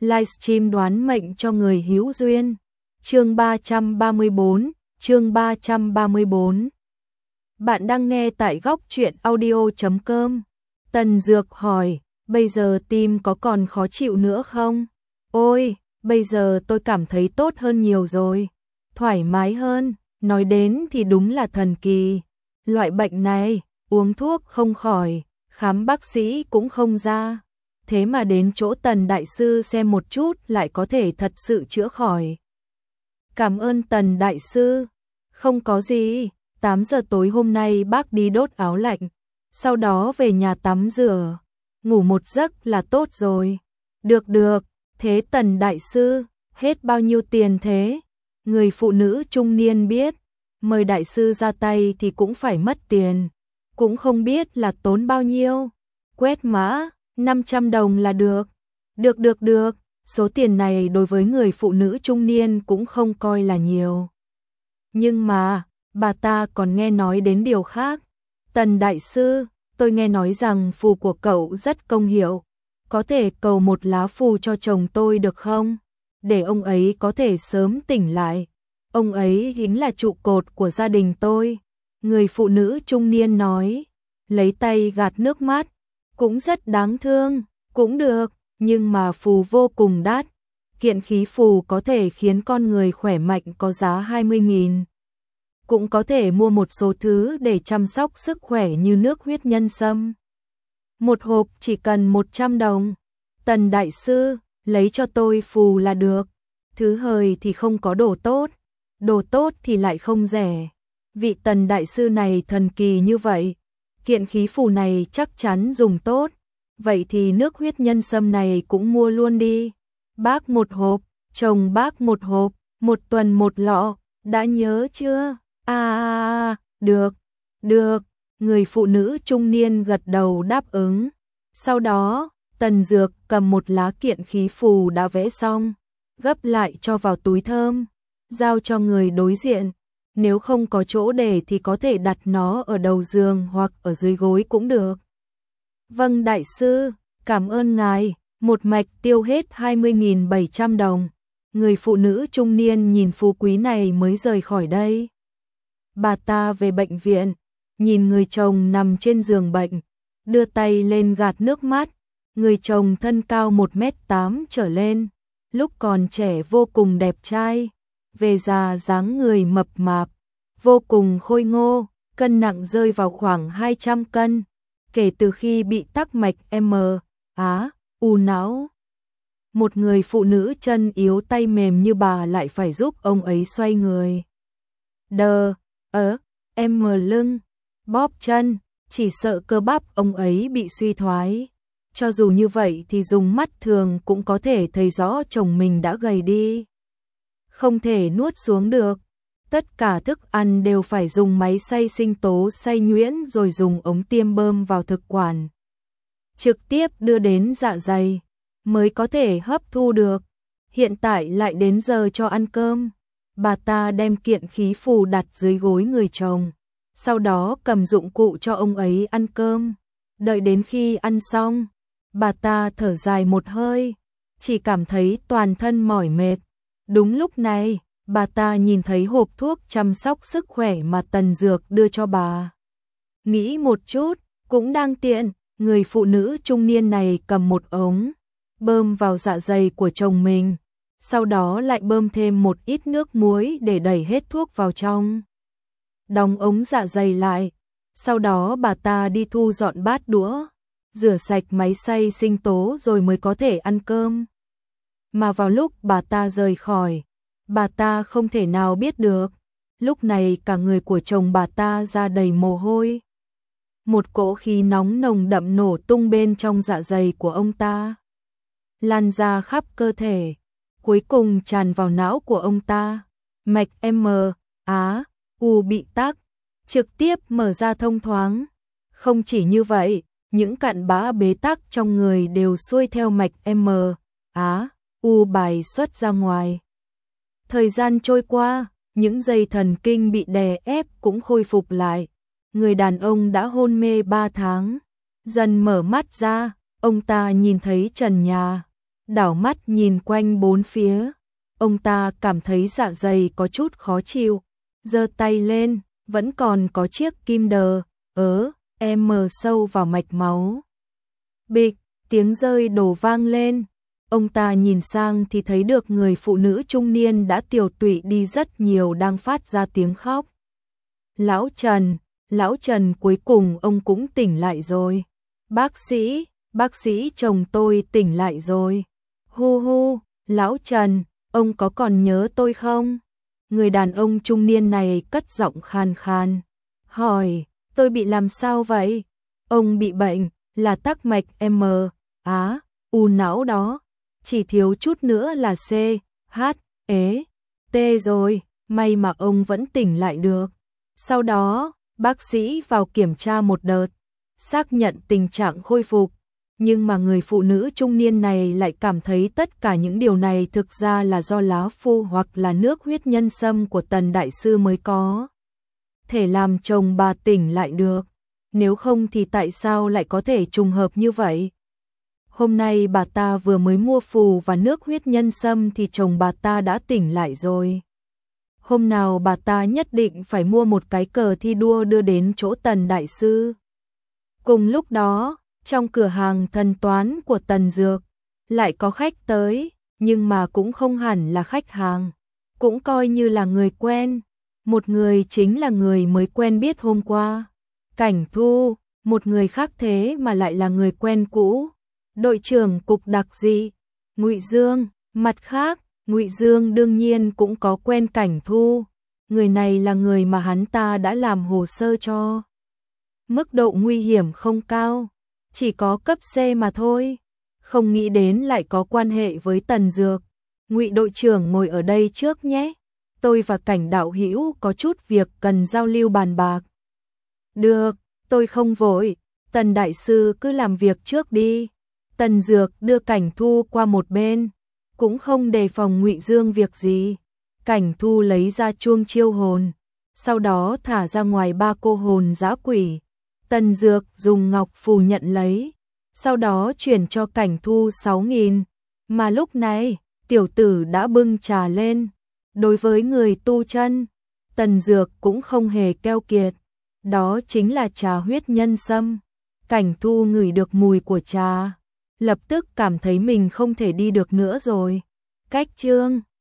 livestream đoán mệnh cho người hữu duyên. Chương 334. Bạn đang nghe tại góc truyện audio.com. Tần Dược hỏi, bây giờ tim có còn khó chịu nữa không? Ôi, bây giờ tôi cảm thấy tốt hơn nhiều rồi, thoải mái hơn, nói đến thì đúng là thần kỳ. Loại bệnh này, uống thuốc không khỏi, khám bác sĩ cũng không ra. Thế mà đến chỗ Tần Đại Sư xem một chút lại có thể thật sự chữa khỏi. Cảm ơn Tần Đại Sư. Không có gì, 8 giờ tối hôm nay bác đi đốt áo lạnh, sau đó về nhà tắm rửa, ngủ một giấc là tốt rồi. Được, thế Tần Đại Sư, hết bao nhiêu tiền thế? Người phụ nữ trung niên biết, mời Đại Sư ra tay thì cũng phải mất tiền, cũng không biết là tốn bao nhiêu. Quét mã, 500 đồng là được. Được, số tiền này đối với người phụ nữ trung niên cũng không coi là nhiều. Nhưng mà, bà ta còn nghe nói đến điều khác. Tần Đại Sư, tôi nghe nói rằng phù của cậu rất công hiệu, có thể cầu một lá phù cho chồng tôi được không? Để ông ấy có thể sớm tỉnh lại. Ông ấy chính là trụ cột của gia đình tôi. Người phụ nữ trung niên nói, lấy tay gạt nước mắt. Cũng rất đáng thương, cũng được, nhưng mà phù vô cùng đắt. Kiện khí phù có thể khiến con người khỏe mạnh có giá 20.000. Cũng có thể mua một số thứ để chăm sóc sức khỏe như nước huyết nhân sâm. Một hộp chỉ cần 100 đồng. Tần Đại Sư, lấy cho tôi phù là được. Thứ hời thì không có đồ tốt thì lại không rẻ. Vị Tần Đại Sư này thần kỳ như vậy, kiện khí phù này chắc chắn dùng tốt. Vậy thì nước huyết nhân sâm này cũng mua luôn đi. Bác một hộp, chồng bác một hộp, một tuần một lọ, đã nhớ chưa? Được, người phụ nữ trung niên gật đầu đáp ứng. Sau đó, Tần Dược cầm một lá kiện khí phù đã vẽ xong, gấp lại cho vào túi thơm, giao cho người đối diện. Nếu không có chỗ để thì có thể đặt nó ở đầu giường hoặc ở dưới gối cũng được. Vâng Đại Sư, cảm ơn ngài, một mạch tiêu hết 20.700 đồng. Người phụ nữ trung niên nhìn phú quý này mới rời khỏi đây. Bà ta về bệnh viện, nhìn người chồng nằm trên giường bệnh, đưa tay lên gạt nước mắt. Người chồng thân cao 1m8 trở lên, lúc còn trẻ vô cùng đẹp trai, về già dáng người mập mạp, vô cùng khôi ngô, cân nặng rơi vào khoảng 200 cân. Kể từ khi bị tắc mạch u não, một người phụ nữ chân yếu tay mềm như bà lại phải giúp ông ấy xoay người. Lưng, bóp chân, chỉ sợ cơ bắp ông ấy bị suy thoái. Cho dù như vậy thì dùng mắt thường cũng có thể thấy rõ chồng mình đã gầy đi. Không thể nuốt xuống được. Tất cả thức ăn đều phải dùng máy xay sinh tố xay nhuyễn rồi dùng ống tiêm bơm vào thực quản, trực tiếp đưa đến dạ dày mới có thể hấp thu được. Hiện tại lại đến giờ cho ăn cơm. Bà ta đem kiện khí phù đặt dưới gối người chồng, sau đó cầm dụng cụ cho ông ấy ăn cơm. Đợi đến khi ăn xong, bà ta thở dài một hơi, chỉ cảm thấy toàn thân mỏi mệt. Đúng lúc này, bà ta nhìn thấy hộp thuốc chăm sóc sức khỏe mà Tần Dược đưa cho bà. Nghĩ một chút, cũng đang tiện, người phụ nữ trung niên này cầm một ống, bơm vào dạ dày của chồng mình, sau đó lại bơm thêm một ít nước muối để đẩy hết thuốc vào trong. Đóng ống dạ dày lại, sau đó bà ta đi thu dọn bát đũa, rửa sạch máy xay sinh tố rồi mới có thể ăn cơm. Mà vào lúc bà ta rời khỏi, bà ta không thể nào biết được, lúc này cả người của chồng bà ta ra đầy mồ hôi. Một cỗ khí nóng nồng đậm nổ tung bên trong dạ dày của ông ta, lan ra khắp cơ thể, cuối cùng tràn vào não của ông ta. Mạch bị tắc, trực tiếp mở ra thông thoáng. Không chỉ như vậy, những cặn bã bế tắc trong người đều xuôi theo mạch bài xuất ra ngoài. Thời gian trôi qua, những dây thần kinh bị đè ép cũng khôi phục lại. Người đàn ông đã hôn mê 3 tháng, dần mở mắt ra, ông ta nhìn thấy trần nhà, đảo mắt nhìn quanh bốn phía. Ông ta cảm thấy dạ dày có chút khó chịu, giơ tay lên, vẫn còn có chiếc kim đờ, mờ sâu vào mạch máu. Bịch, tiếng rơi đổ vang lên. Ông ta nhìn sang thì thấy được người phụ nữ trung niên đã tiều tụy đi rất nhiều đang phát ra tiếng khóc. Lão Trần cuối cùng ông cũng tỉnh lại rồi. Bác sĩ chồng tôi tỉnh lại rồi. Hu hu, Lão Trần, ông có còn nhớ tôi không? Người đàn ông trung niên này cất giọng khan khan, hỏi, tôi bị làm sao vậy? Ông bị bệnh, là tắc mạch u não đó, chỉ thiếu chút nữa là T rồi, may mà ông vẫn tỉnh lại được. Sau đó, bác sĩ vào kiểm tra một đợt, xác nhận tình trạng khôi phục, nhưng mà người phụ nữ trung niên này lại cảm thấy tất cả những điều này thực ra là do lá phu hoặc là nước huyết nhân sâm của Tần đại sư mới có thể làm chồng bà tỉnh lại được, nếu không thì tại sao lại có thể trùng hợp như vậy? Hôm nay bà ta vừa mới mua phù và nước huyết nhân sâm thì chồng bà ta đã tỉnh lại rồi. Hôm nào bà ta nhất định phải mua một cái cờ thi đua đưa đến chỗ Tần đại sư. Cùng lúc đó, trong cửa hàng thần toán của Tần Dược, lại có khách tới, nhưng mà cũng không hẳn là khách hàng, cũng coi như là người quen. Một người chính là người mới quen biết hôm qua, Cảnh Thu, một người khác thế mà lại là người quen cũ, đội trưởng cục đặc dị, Ngụy Dương. Mặt khác, Ngụy Dương đương nhiên cũng có quen Cảnh Thu, người này là người mà hắn ta đã làm hồ sơ cho. Mức độ nguy hiểm không cao, chỉ có cấp C mà thôi, không nghĩ đến lại có quan hệ với Tần Dược. Ngụy đội trưởng ngồi ở đây trước nhé, tôi và Cảnh đạo hữu có chút việc cần giao lưu bàn bạc. Được, tôi không vội, Tần đại sư cứ làm việc trước đi. Tần Dược đưa Cảnh Thu qua một bên, cũng không đề phòng Ngụy Dương việc gì. Cảnh Thu lấy ra chuông chiêu hồn, sau đó thả ra ngoài 3 cô hồn dã quỷ. Tần Dược dùng ngọc phù nhận lấy, sau đó chuyển cho Cảnh Thu 6.000, mà lúc này, tiểu tử đã bưng trà lên. Đối với người tu chân, Tần Dược cũng không hề keo kiệt, đó chính là trà huyết nhân sâm. Cảnh Thu ngửi được mùi của trà, lập tức cảm thấy mình không thể đi được nữa rồi. Cách chương